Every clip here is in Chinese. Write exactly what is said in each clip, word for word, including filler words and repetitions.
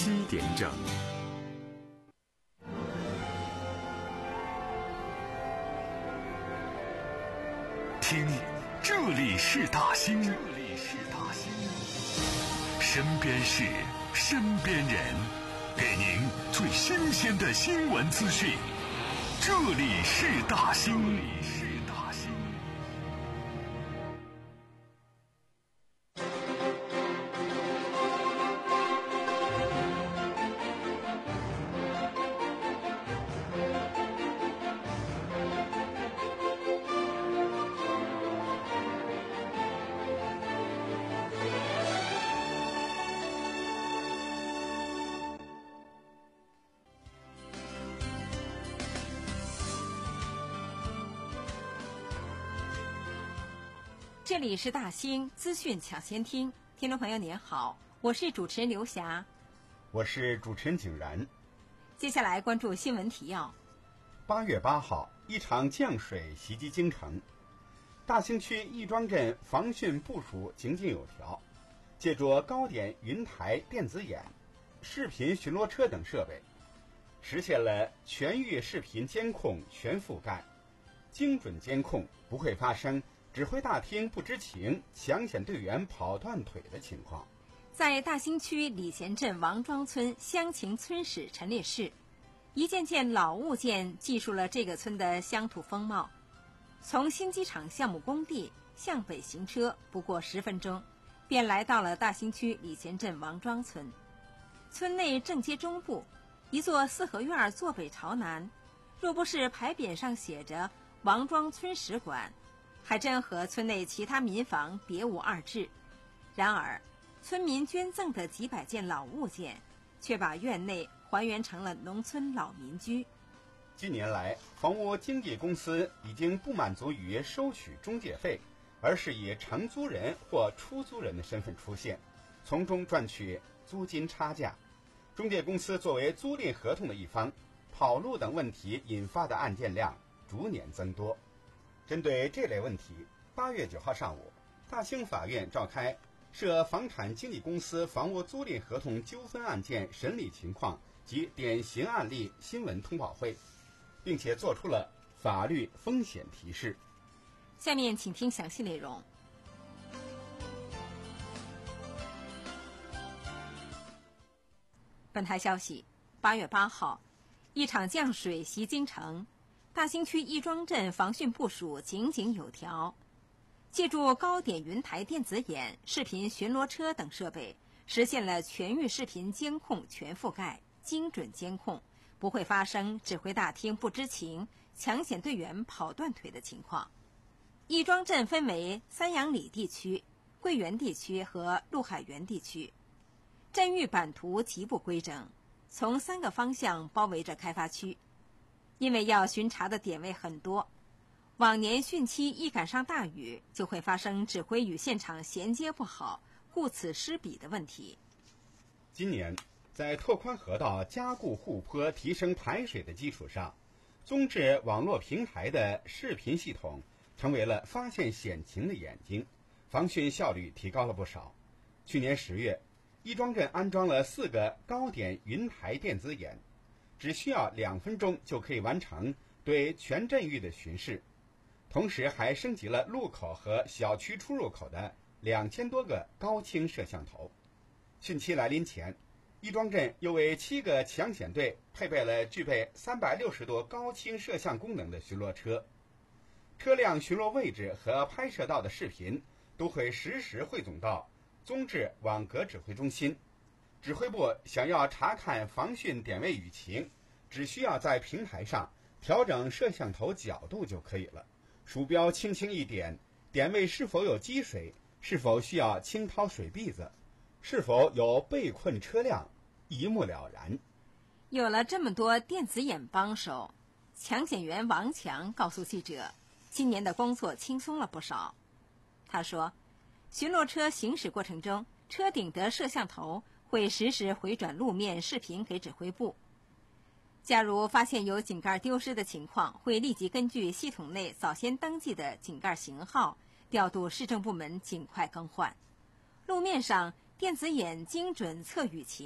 七点整。听，这里是大兴，这里是大兴，身边事，身边人，给您最新鲜的新闻资讯。这里是大兴，这里是大兴。 这里是大兴资讯抢先听，听众朋友您好，我是主持人刘霞， 我是主持人景然。 接下来关注新闻提要。 八月八号，一场降水袭击京城，大兴区亦庄镇防汛部署井井有条，借助高点云台电子眼、视频巡逻车等设备，实现了全域视频监控全覆盖，精准监控不会发生指挥大厅不知情、抢险队员跑断腿的情况。 在大兴区礼贤镇王庄村乡情村史陈列室，一件件老物件记述了这个村的乡土风貌。从新机场项目工地向北行车不过十分钟，便来到了大兴区礼贤镇王庄村。村内正街中部，一座四合院坐北朝南，若不是牌匾上写着王庄村史馆，还真和村内其他民房别无二致。然而村民捐赠的几百件老物件却把院内还原成了农村老民居。 近年来，房屋经纪公司已经不满足于收取中介费，而是以承租人或出租人的身份出现，从中赚取租金差价。中介公司作为租赁合同的一方，跑路等问题引发的案件量逐年增多。针对这类问题，八月九号上午，大兴法院召开涉房产经纪公司房屋租赁合同纠纷案件审理情况及典型案例新闻通报会，并且作出了法律风险提示。 下面请听详细内容。本台消息，八月八号，一场降水袭京城，大兴区亦庄镇防汛部署井井有条，借助高点云台电子眼、视频巡逻车等设备，实现了全域视频监控全覆盖，精准监控不会发生指挥大厅不知情、抢险队员跑断腿的情况。亦庄镇分为三阳里地区、桂园地区和陆海园地区，镇域版图极不规整，从三个方向包围着开发区。因为要巡查的点位很多，往年汛期一赶上大雨，就会发生指挥与现场衔接不好、顾此失彼的问题。 今年，在拓宽河道、加固护坡、提升排水的基础上，综治网络平台的视频系统成为了发现险情的眼睛，防汛效率提高了不少。去年十月，亦庄镇安装了四个高点云台电子眼，只需要两分钟就可以完成对全镇域的巡视，同时还升级了路口和小区出入口的两千多个高清摄像头。汛期来临前，亦庄镇又为七个抢险队配备了具备三百六十度高清摄像功能的巡逻车，车辆巡逻位置和拍摄到的视频都会实时汇总到综治网格指挥中心。指挥部想要查看防汛点位雨情，只需要在平台上调整摄像头角度就可以了，鼠标轻轻一点，点位是否有积水，是否需要清掏水篦子，是否有被困车辆，一目了然。 有了这么多电子眼帮手，抢险员王强告诉记者，今年的工作轻松了不少。他说，巡逻车行驶过程中，车顶的摄像头会实时回转路面视频给指挥部。假如发现有井盖丢失的情况，会立即根据系统内早先登记的井盖型号，调度市政部门尽快更换。路面上，电子眼精准测雨情，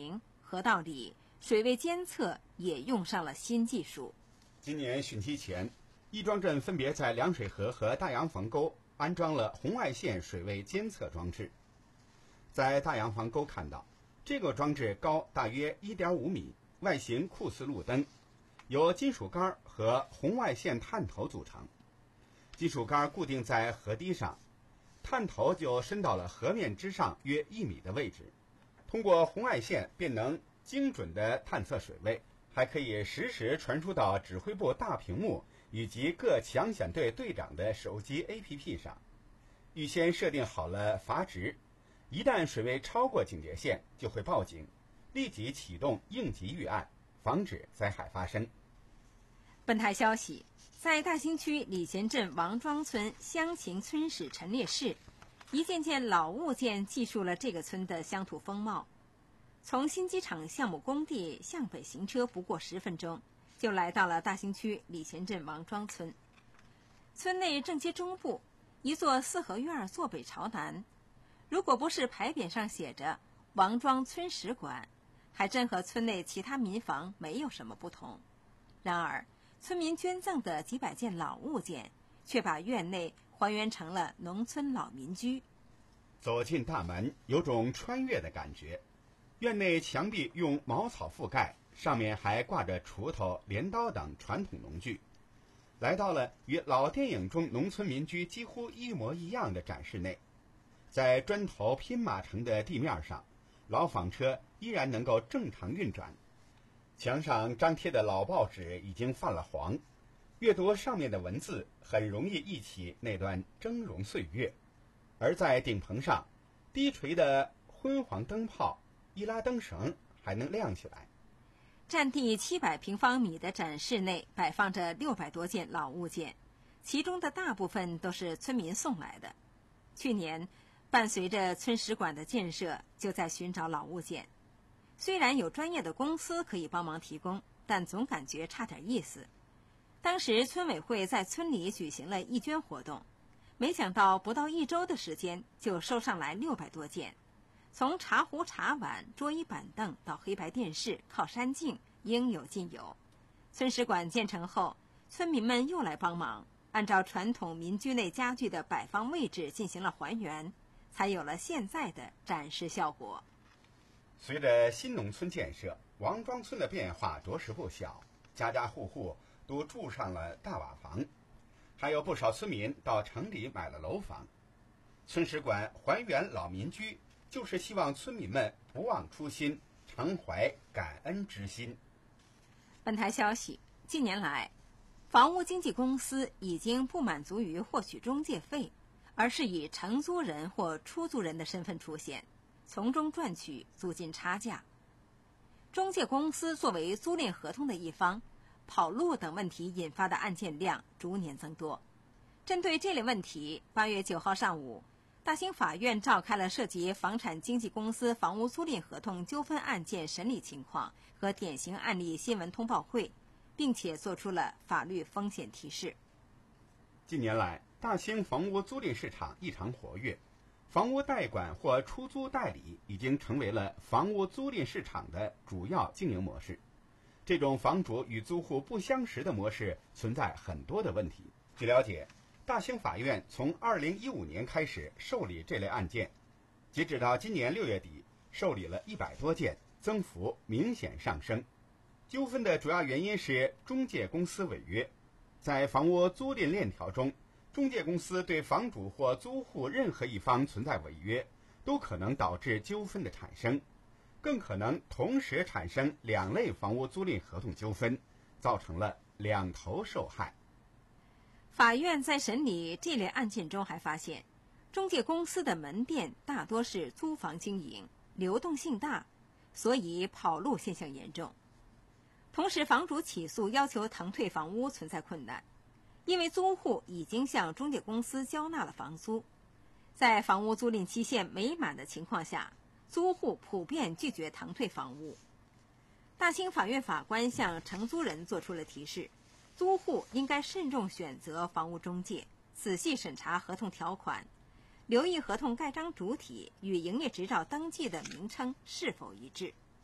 河道里水位监测也用上了新技术。 今年汛期前，亦庄镇分别在凉水河和大洋房沟安装了红外线水位监测装置。在大洋房沟看到，这个装置高大约 一点五米，外形酷似路灯，由金属杆和红外线探头组成。金属杆固定在河堤上，探头就伸到了河面之上约一米的位置，通过红外线便能精准地探测水位，还可以实时传输到指挥部大屏幕以及各抢险队队长的手机 A P P 上。预先设定好了阀值，一旦水位超过警戒线就会报警，立即启动应急预案，防止灾害发生。 本台消息，在大兴区礼贤镇王庄村乡情村史陈列室，一件件老物件记述了这个村的乡土风貌。从新机场项目工地向北行车不过十分钟，就来到了大兴区礼贤镇王庄村。村内正街中部，一座四合院坐北朝南。如果不是牌匾上写着王庄村史馆，还真和村内其他民房没有什么不同。然而村民捐赠的几百件老物件，却把院内还原成了农村老民居。 走进大门，有种穿越的感觉。院内墙壁用茅草覆盖，上面还挂着锄头、镰刀等传统农具。来到了与老电影中农村民居几乎一模一样的展示内，在砖头拼码成的地面上，老纺车依然能够正常运转。墙上张贴的老报纸已经泛了黄，阅读上面的文字很容易忆起那段峥嵘岁月。而在顶棚上，低垂的昏黄灯泡，一拉灯绳还能亮起来。 占地七百平方米的展示内摆放着六百多件老物件，其中的大部分都是村民送来的。去年伴随着村史馆的建设，就在寻找老物件。虽然有专业的公司可以帮忙提供，但总感觉差点意思。当时村委会在村里举行了义捐活动，没想到不到一周的时间就收上来六百多件，从茶壶、茶碗、桌椅板凳到黑白电视、靠山镜，应有尽有。村史馆建成后，村民们又来帮忙，按照传统民居内家具的摆放位置进行了还原，才有了现在的展示效果。 随着新农村建设，王庄村的变化着实不小，家家户户都住上了大瓦房，还有不少村民到城里买了楼房。村史馆还原老民居，就是希望村民们不忘初心，常怀感恩之心。 本台消息，近年来，房屋经纪公司已经不满足于获取中介费，而是以承租人或出租人的身份出现，从中赚取租金差价。中介公司作为租赁合同的一方，跑路等问题引发的案件量逐年增多。针对这类问题，八月九号上午，大兴法院召开了涉及房产经纪公司房屋租赁合同纠纷案件审理情况和典型案例新闻通报会，并且作出了法律风险提示。 近年来，大兴房屋租赁市场异常活跃，房屋代管或出租代理已经成为了房屋租赁市场的主要经营模式。这种房主与租户不相识的模式存在很多的问题。据了解，大兴法院从二零一五年开始受理这类案件，截止到今年六月底，受理了一百多件，增幅明显上升。纠纷的主要原因是中介公司违约。在房屋租赁链条中，中介公司对房主或租户任何一方存在违约，都可能导致纠纷的产生，更可能同时产生两类房屋租赁合同纠纷，造成了两头受害。 法院在审理这类案件中还发现，中介公司的门店大多是租房经营，流动性大，所以跑路现象严重。同时，房主起诉要求腾退房屋存在困难，因为租户已经向中介公司交纳了房租，在房屋租赁期限没满的情况下，租户普遍拒绝腾退房屋。大兴法院法官向承租人作出了提示，租户应该慎重选择房屋中介，仔细审查合同条款，留意合同盖章主体与营业执照登记的名称是否一致。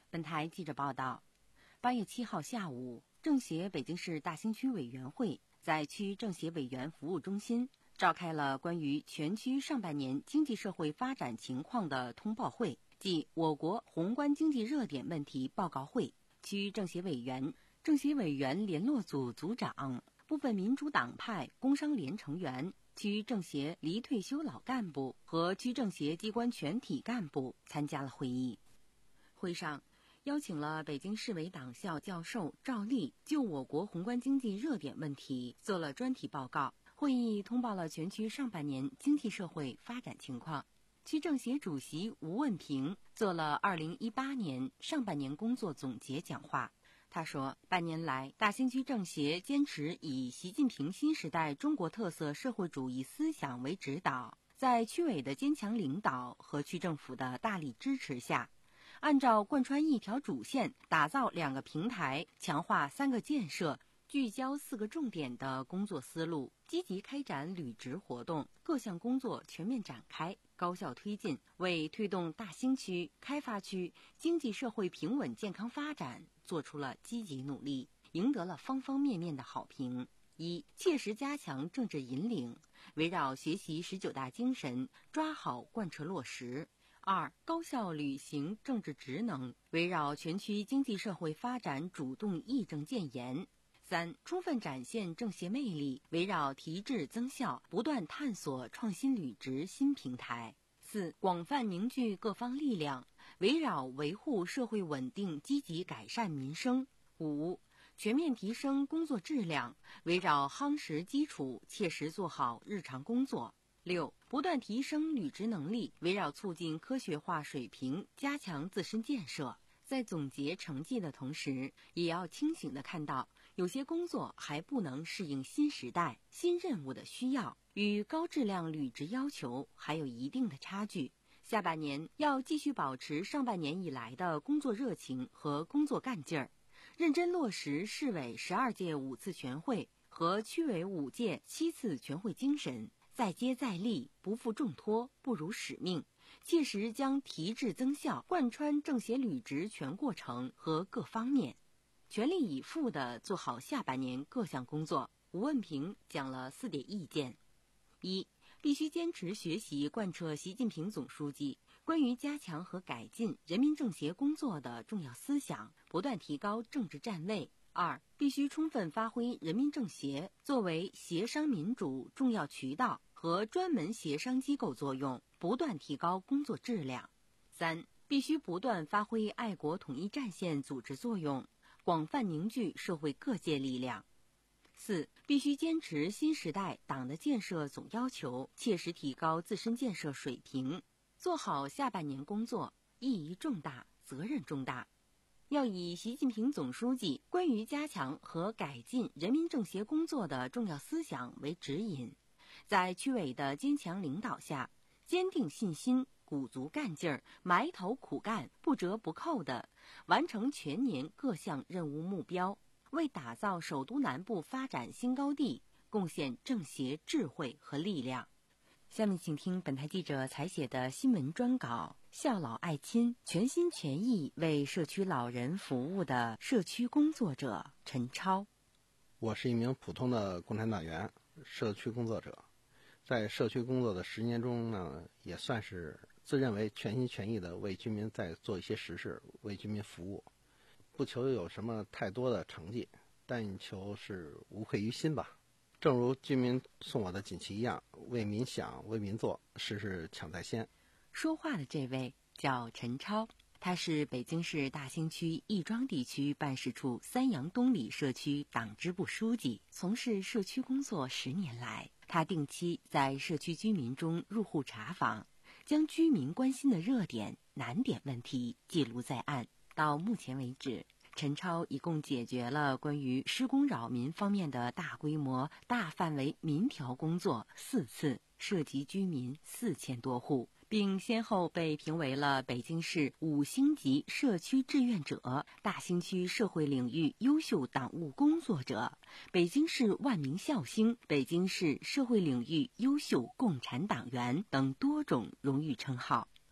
本台记者报道，八月七号下午，政协北京市大兴区委员会在区政协委员服务中心召开了关于全区上半年经济社会发展情况的通报会，即我国宏观经济热点问题报告会。区政协委员、政协委员联络组组长、部分民主党派工商联成员、区政协离退休老干部和区政协机关全体干部参加了会议。会上邀请了北京市委党校教授赵立就我国宏观经济热点问题做了专题报告。会议通报了全区上半年经济社会发展情况。区政协主席吴问平做了二零一八年上半年工作总结讲话。他说，半年来，大兴区政协坚持以习近平新时代中国特色社会主义思想为指导，在区委的坚强领导和区政府的大力支持下，按照贯穿一条主线，打造两个平台，强化三个建设，聚焦四个重点的工作思路，积极开展履职活动，各项工作全面展开，高效推进，为推动大兴区、开发区经济社会平稳健康发展做出了积极努力，赢得了方方面面的好评。一、切实加强政治引领，围绕学习十九大精神，抓好贯彻落实。二、高效履行政治职能，围绕全区经济社会发展主动议政建言。三、充分展现政协魅力，围绕提质增效，不断探索创新履职新平台。四、广泛凝聚各方力量，围绕维护社会稳定，积极改善民生。五、全面提升工作质量，围绕夯实基础，切实做好日常工作。六、不断提升履职能力，围绕促进科学化水平，加强自身建设。在总结成绩的同时，也要清醒地看到，有些工作还不能适应新时代、新任务的需要，与高质量履职要求还有一定的差距。下半年要继续保持上半年以来的工作热情和工作干劲儿，认真落实市委十二届五次全会和区委五届七次全会精神，再接再厉，不负重托，不辱使命，切实将提质增效贯穿政协履职全过程和各方面，全力以赴地做好下半年各项工作。吴问平讲了四点意见：一、必须坚持学习贯彻习近平总书记关于加强和改进人民政协工作的重要思想，不断提高政治站位。二、必须充分发挥人民政协作为协商民主重要渠道和专门协商机构作用，不断提高工作质量。三、必须不断发挥爱国统一战线组织作用，广泛凝聚社会各界力量。四、必须坚持新时代党的建设总要求，切实提高自身建设水平，做好下半年工作，意义重大，责任重大。要以习近平总书记关于加强和改进人民政协工作的重要思想为指引，在区委的坚强领导下，坚定信心，鼓足干劲儿，埋头苦干，不折不扣地完成全年各项任务目标，为打造首都南部发展新高地贡献政协智慧和力量。下面请听本台记者采写的新闻专稿：孝老爱亲，全心全意为社区老人服务的社区工作者陈超。 我是一名普通的共产党员，社区工作者。在社区工作的十年中呢，也算是自认为全心全意的为居民在做一些实事，为居民服务。不求有什么太多的成绩，但求是无愧于心吧。正如居民送我的锦旗一样，为民想，为民做，事事抢在先。 说话的这位叫陈超，他是北京市大兴区亦庄地区办事处三阳东里社区党支部书记，从事社区工作十年来，他定期在社区居民中入户查访，将居民关心的热点、难点问题记录在案。到目前为止，陈超一共解决了关于施工扰民方面的大规模、大范围民调工作四次，涉及居民四千多户，并先后被评为了北京市五星级社区志愿者、大兴区社会领域优秀党务工作者、北京市万名孝星、北京市社会领域优秀共产党员等多种荣誉称号。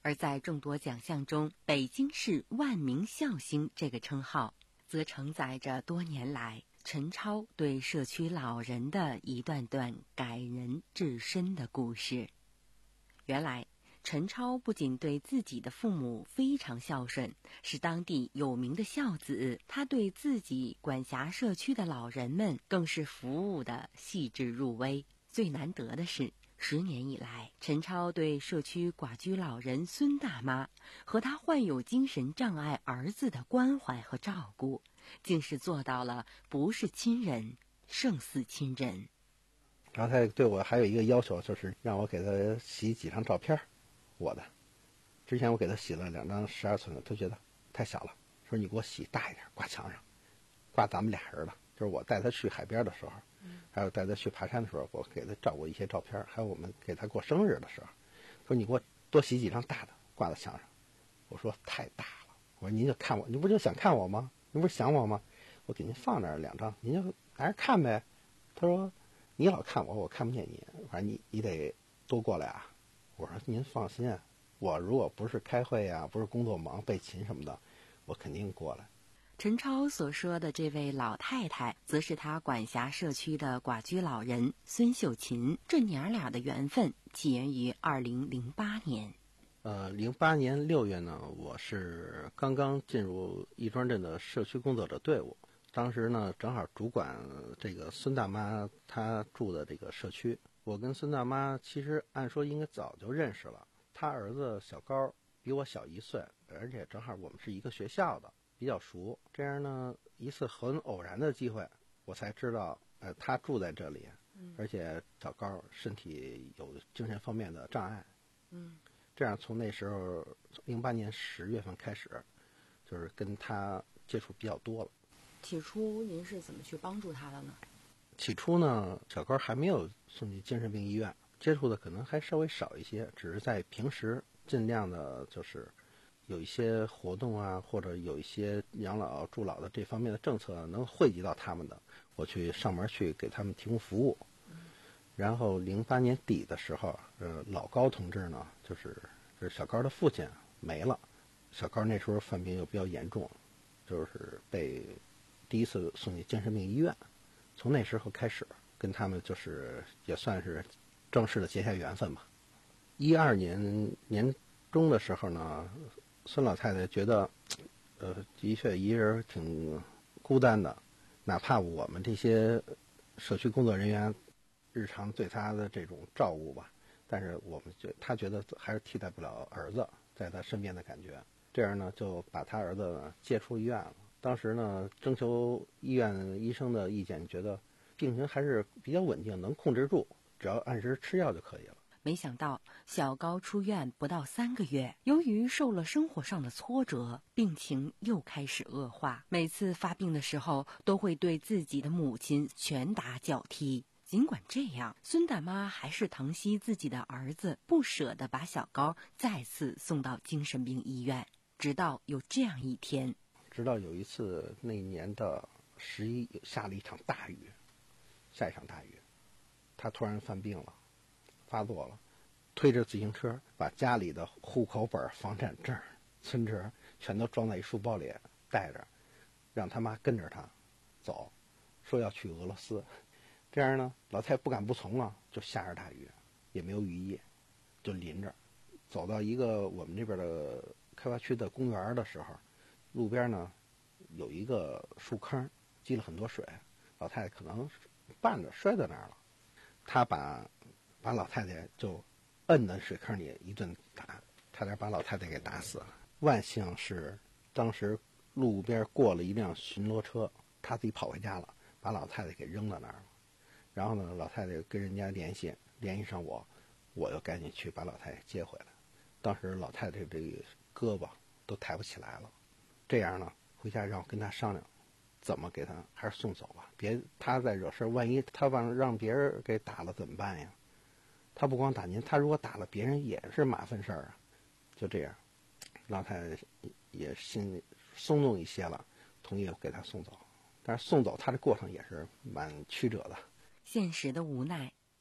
而在众多奖项中，北京市万名孝星这个称号，则承载着多年来陈超对社区老人的一段段感人至深的故事。原来，陈超不仅对自己的父母非常孝顺，是当地有名的孝子，他对自己管辖社区的老人们更是服务的细致入微。最难得的是，十年以来，陈超对社区寡居老人孙大妈和他患有精神障碍儿子的关怀和照顾，竟是做到了不是亲人胜似亲人。 然后他对我还有一个要求，就是让我给他洗几张照片，我的。之前我给他洗了两张十二寸的，他觉得太小了，说你给我洗大一点，挂墙上，挂咱们俩人的。就是我带他去海边的时候，还有带他去爬山的时候，我给他照过一些照片，还有我们给他过生日的时候，说你给我多洗几张大的，挂在墙上。我说太大了，我说您就看我，您不就想看我吗？您不是想我吗？我给您放那儿两张，您就还是看呗。他说你老看我，我看不见你，反正你你得多过来啊。我说您放心，我如果不是开会啊，不是工作忙备勤什么的，我肯定过来。 陈超所说的这位老太太，则是他管辖社区的寡居老人孙秀琴。这娘俩的缘分起源于二零零八年。 呃，零八年六月呢，我是刚刚进入亦庄镇的社区工作者队伍。当时呢，正好主管这个孙大妈她住的这个社区。我跟孙大妈其实按说应该早就认识了，她儿子小高比我小一岁，而且正好我们是一个学校的，比较熟。这样呢，一次很偶然的机会，我才知道，呃，他住在这里，而且小高身体有精神方面的障碍。 嗯， 这样从那时候，零八年十月份开始，就是跟他接触比较多了。 起初您是怎么去帮助他的呢？ 起初呢，小高还没有送去精神病医院，接触的可能还稍微少一些，只是在平时尽量的就是有一些活动啊，或者有一些养老助老的这方面的政策能惠及到他们的，我去上门去给他们提供服务。然后零八年底的时候，呃，老高同志呢，就是就是小高的父亲没了，小高那时候犯病又比较严重，就是被第一次送进精神病医院。从那时候开始，跟他们就是也算是正式的结下缘分吧。一二年年中的时候呢，孙老太太觉得，呃，的确一人挺孤单的，哪怕我们这些社区工作人员日常对她的这种照顾吧，但是我们觉她觉得还是替代不了儿子在她身边的感觉。这样呢，就把她儿子接出医院了。当时呢，征求医院医生的意见，觉得病情还是比较稳定，能控制住，只要按时吃药就可以了。 没想到小高出院不到三个月，由于受了生活上的挫折，病情又开始恶化。每次发病的时候，都会对自己的母亲拳打脚踢。尽管这样，孙大妈还是疼惜自己的儿子，不舍得把小高再次送到精神病医院。直到有这样一天， 直到有一次那年的十一下了一场大雨，下一场大雨，他突然犯病了，发作了，推着自行车把家里的户口本、房产证、存折全都装在一书包里带着，让他妈跟着他走，说要去俄罗斯。这样呢，老太太不敢不从啊，就下着大雨，也没有雨衣，就淋着，走到一个我们这边的开发区的公园的时候，路边呢有一个树坑，积了很多水，老太太可能绊着摔在那儿了，他把把老太太就摁在水坑里一顿打，差点把老太太给打死了。万幸是当时路边过了一辆巡逻车，他自己跑回家了，把老太太给扔到那儿了。然后呢，老太太跟人家联系，联系上我，我又赶紧去把老太太接回来。当时老太太这个胳膊都抬不起来了，这样呢，回家让我跟她商量，怎么给她还是送走吧，别她再惹事，万一她让让别人给打了怎么办呀？她不光打您，她如果打了别人也是麻烦事儿啊。就这样，老太太也心里松动一些了，同意给她送走。但是送走她的过程也是蛮曲折的。 现实的无奈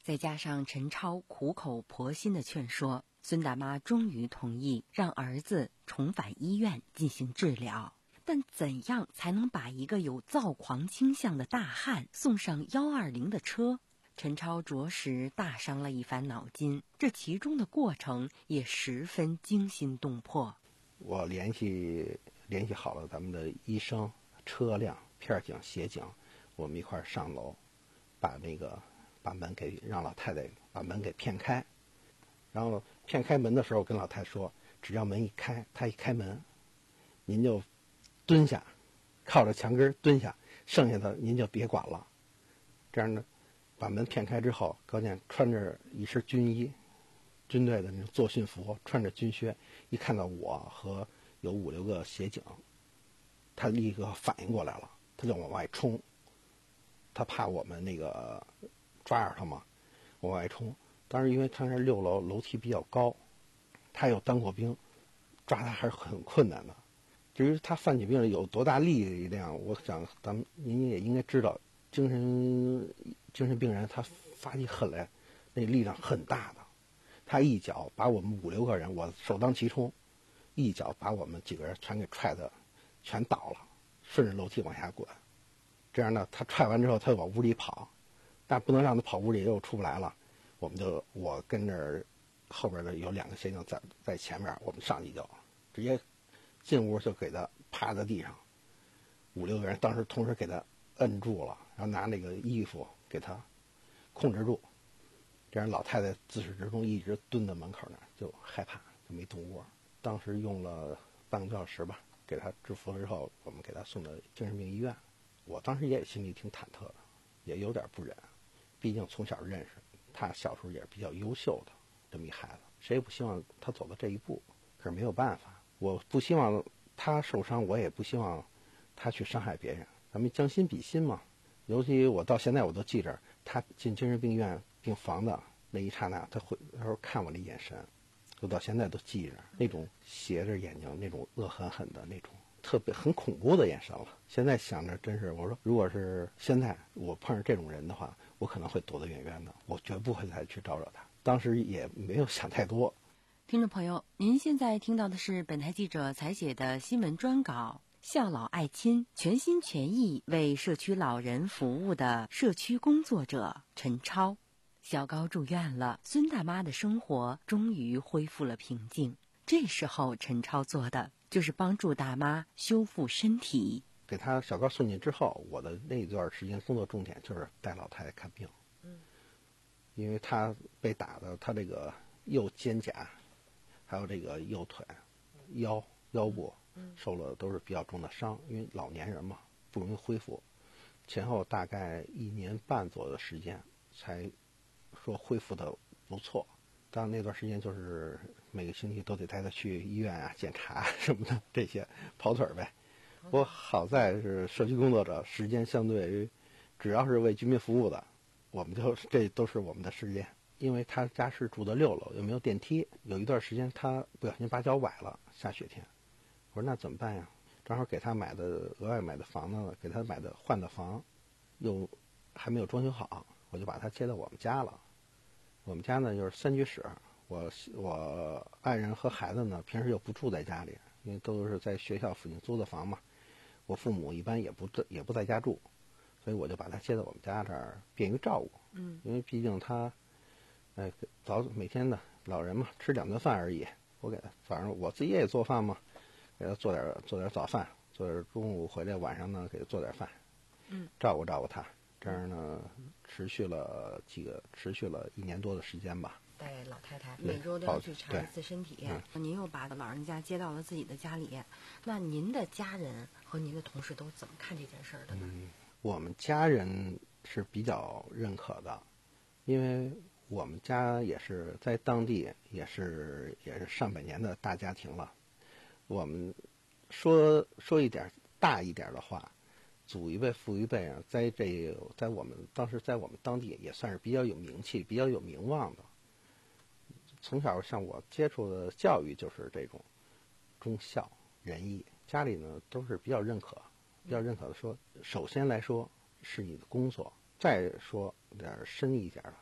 再加上陈超苦口婆心的劝说，孙大妈终于同意让儿子重返医院进行治疗。但怎样才能把一个有躁狂倾向的大汉送上幺二零的车？陈超着实大伤了一番脑筋，这其中的过程也十分惊心动魄。 我联系联系好了咱们的医生、车辆、片警、协警，我们一块儿上楼，把那个把门给让老太太把门给骗开。然后骗开门的时候，跟老太太说，只要门一开，她一开门，您就蹲下，靠着墙根蹲下，剩下的您就别管了。这样呢，把门骗开之后，高健穿着一身军衣，军队的那种作训服，穿着军靴，一看到我和有五六个协警，他立刻反应过来了，他就往外冲。他怕我们那个抓着他嘛，往外冲。当时因为他是六楼，楼梯比较高，他有当过兵，抓他还是很困难的。至于他犯起病来有多大力量，我想咱们您也应该知道，精神精神病人他发起狠来，那力量很大的。他一脚把我们五六个人，我首当其冲，一脚把我们几个人全给踹的全倒了，顺着楼梯往下滚。这样呢，他踹完之后，他就往屋里跑，但不能让他跑屋里又出不来了。我们就我跟着后边的有两个协警在在前面，我们上去就直接进屋就给他趴在地上，五六个人当时同时给他摁住了，然后拿那个衣服给他控制住。这样老太太自始至终一直蹲在门口那儿，就害怕，就没动窝。当时用了半个多小时吧，给他制服了之后，我们给他送到精神病医院。我当时也心里挺忐忑的，也有点不忍，毕竟从小认识，他小时候也是比较优秀的这么一孩子，谁也不希望他走到这一步。可是没有办法，我不希望他受伤，我也不希望他去伤害别人，咱们将心比心嘛。尤其我到现在我都记着，他进精神病院病房的那一刹那，他会他说看我的眼神，我到现在都记着，那种斜着眼睛，那种恶狠狠的那种特别很恐怖的眼神了。现在想着真是，我说如果是现在我碰上这种人的话，我可能会躲得远远的，我绝不会再去招惹他。当时也没有想太多。 听众朋友，您现在听到的是本台记者采写的新闻专稿，孝老爱亲，全心全意为社区老人服务的社区工作者陈超。小高住院了，孙大妈的生活终于恢复了平静。这时候陈超做的就是帮助大妈修复身体。 给他小高送进之后，我的那段时间工作重点就是带老太太看病。嗯，因为他被打的，他这个右肩胛，还有这个右腿、腰、腰部受了都是比较重的伤，因为老年人嘛，不容易恢复。前后大概一年半左右的时间，才说恢复的不错。当然那段时间就是每个星期都得带他去医院啊检查什么的，这些跑腿呗。我好在是社区工作者，时间相对于只要是为居民服务的，我们就这都是我们的时间。因为他家是住的六楼，又没有电梯，有一段时间他不小心把脚崴了，下雪天。我说那怎么办呀？正好给他买的额外买的房子，给他买的换的房，又还没有装修好，我就把他接到我们家了。我们家呢就是三居室，我我爱人和孩子呢平时又不住在家里，因为都是在学校附近租的房嘛。我父母一般也不也不在家住，所以我就把他接到我们家这儿，便于照顾。嗯，因为毕竟他，哎，早每天的老人嘛，吃两顿饭而已。我给他早上我自己也做饭嘛，给他做点做点早饭，做点中午回来晚上呢给他做点饭，嗯，照顾照顾他。这样呢，持续了几个，持续了一年多的时间吧。 带老太太每周都要去查一次身体，嗯、您又把老人家接到了自己的家里，那您的家人和您的同事都怎么看这件事儿的呢？ 嗯，我们家人是比较认可的，因为我们家也是在当地也是也是上百年的大家庭了。我们说说一点大一点的话，祖一辈父一辈啊，在这在我们当时在我们当地也算是比较有名气、比较有名望的。从小像我接触的教育就是这种忠孝仁义，家里呢都是比较认可，比较认可的说，首先来说是你的工作，再说点深一点的，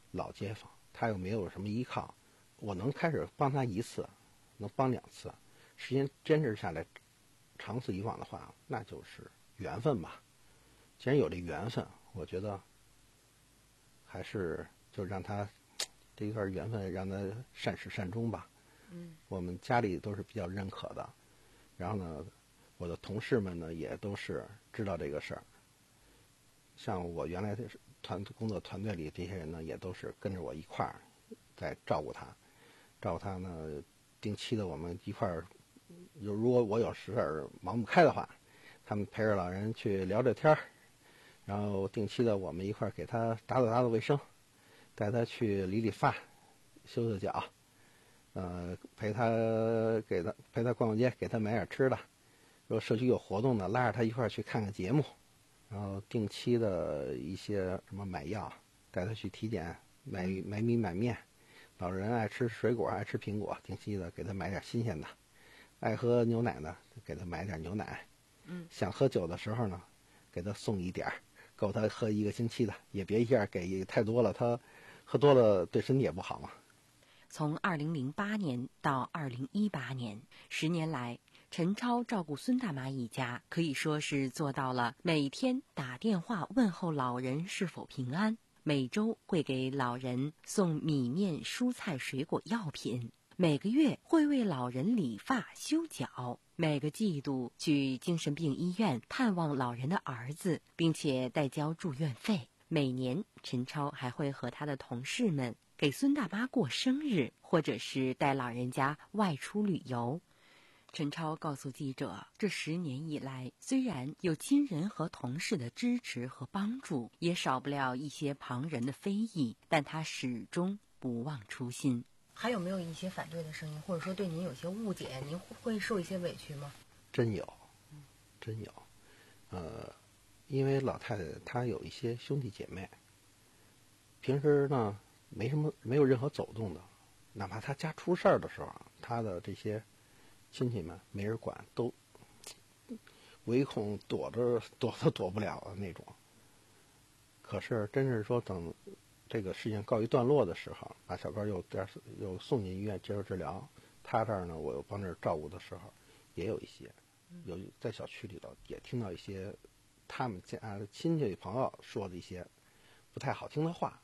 老街坊，他又没有什么依靠，我能开始帮他一次，能帮两次，时间坚持下来，长此以往的话，那就是缘分吧。既然有这缘分，我觉得还是就让他这一段缘分让他善始善终吧。 嗯， 我们家里都是比较认可的，然后呢，我的同事们呢也都是知道这个事儿。像我原来的团工作团队里这些人呢，也都是跟着我一块儿在照顾他，照顾他呢，定期的我们一块儿，有如果我有事儿忙不开的话，他们陪着老人去聊着天儿，然后定期的我们一块儿给他打扫打扫卫生，带他去理理发，修修脚，呃，陪他给他陪他逛逛街，给他买点吃的。如果社区有活动呢，拉着他一块儿去看看节目。然后定期的一些什么买药，带他去体检，买买米买面。老人爱吃水果，爱吃苹果，定期的给他买点新鲜的。爱喝牛奶呢，给他买点牛奶。 嗯， 想喝酒的时候呢，给他送一点，够他喝一个星期的，也别一下给太多了，他喝多了对身体也不好嘛。 从二零零八年到二零一八年，十年来，陈超照顾孙大妈一家，可以说是做到了每天打电话问候老人是否平安，每周会给老人送米面、蔬菜、水果、药品，每个月会为老人理发、修脚，每个季度去精神病医院探望老人的儿子，并且代交住院费。每年，陈超还会和他的同事们给孙大妈过生日，或者是带老人家外出旅游。陈超告诉记者，这十年以来，虽然有亲人和同事的支持和帮助，也少不了一些旁人的非议，但他始终不忘初心。还有没有一些反对的声音，或者说对您有些误解，您会受一些委屈吗？ 真有，真有。呃，因为老太太她有一些兄弟姐妹，平时呢没什么没有任何走动的，哪怕她家出事儿的时候，她的这些亲戚们没人管，都唯恐躲着躲都躲不了的那种。可是真是说等这个事情告一段落的时候，把小高又又送进医院接受治疗，他这儿呢我又帮着照顾的时候，也有一些有在小区里头也听到一些他们家的亲戚朋友说的一些不太好听的话，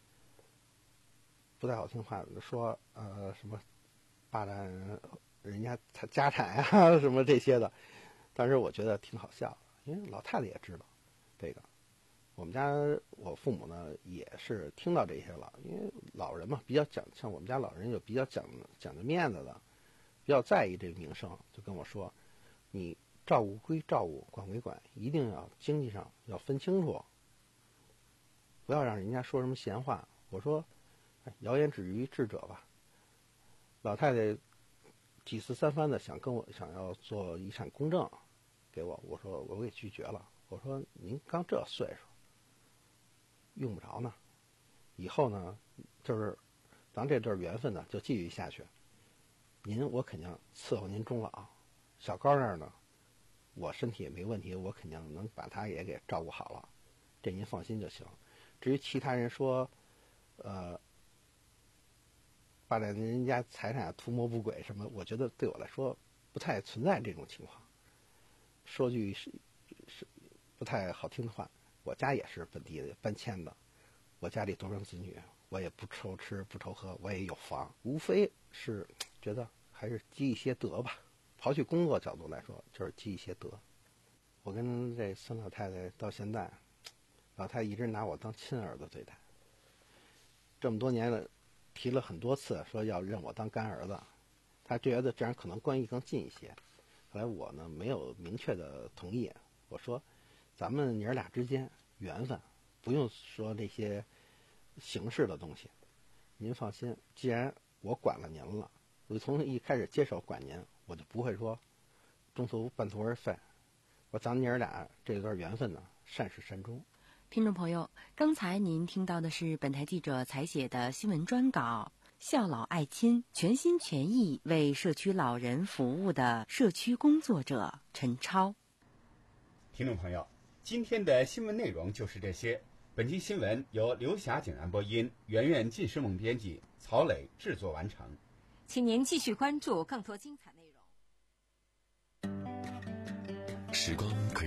不太好听话说呃什么霸占人家他家产呀什么这些的，但是我觉得挺好笑的，因为老太太也知道这个。我们家我父母呢也是听到这些了，因为老人嘛比较讲，像我们家老人有比较讲讲究面子的，比较在意这个名声，就跟我说，你照顾归照顾，管归管，一定要经济上要分清楚，不要让人家说什么闲话。我说，哎，谣言止于智者吧。老太太几次三番的想跟我想要做遗产公证给我，我说我给拒绝了。我说您刚这岁数，用不着呢。以后呢，就是咱这段缘分呢就继续下去。您我肯定伺候您终老。小高那儿呢，我身体也没问题，我肯定能把他也给照顾好了，这您放心就行。至于其他人说，呃，霸占人家财产、图谋不轨什么，我觉得对我来说不太存在这种情况。说句是是不太好听的话，我家也是本地的搬迁的，我家里独生子女，我也不愁吃不愁喝，我也有房，无非是觉得还是积一些德吧。刨去工作角度来说，就是积一些德。我跟这孙老太太到现在，老太太一直拿我当亲儿子对待。这么多年了，提了很多次说要认我当干儿子，她觉得这样可能关系更近一些。后来我呢没有明确的同意，我说咱们娘俩之间缘分，不用说那些形式的东西。您放心，既然我管了您了，我从一开始接手管您，我就不会说中途半途而废。我咱们娘俩这段缘分呢，善始善终。 听众朋友，刚才您听到的是本台记者采写的新闻专稿，孝老爱亲，全心全意为社区老人服务的社区工作者陈超。 听众朋友，今天的新闻内容就是这些。 本期新闻由刘霞景安播音，圆圆近视梦编辑，曹磊制作完成。 请您继续关注更多精彩内容。 时光可以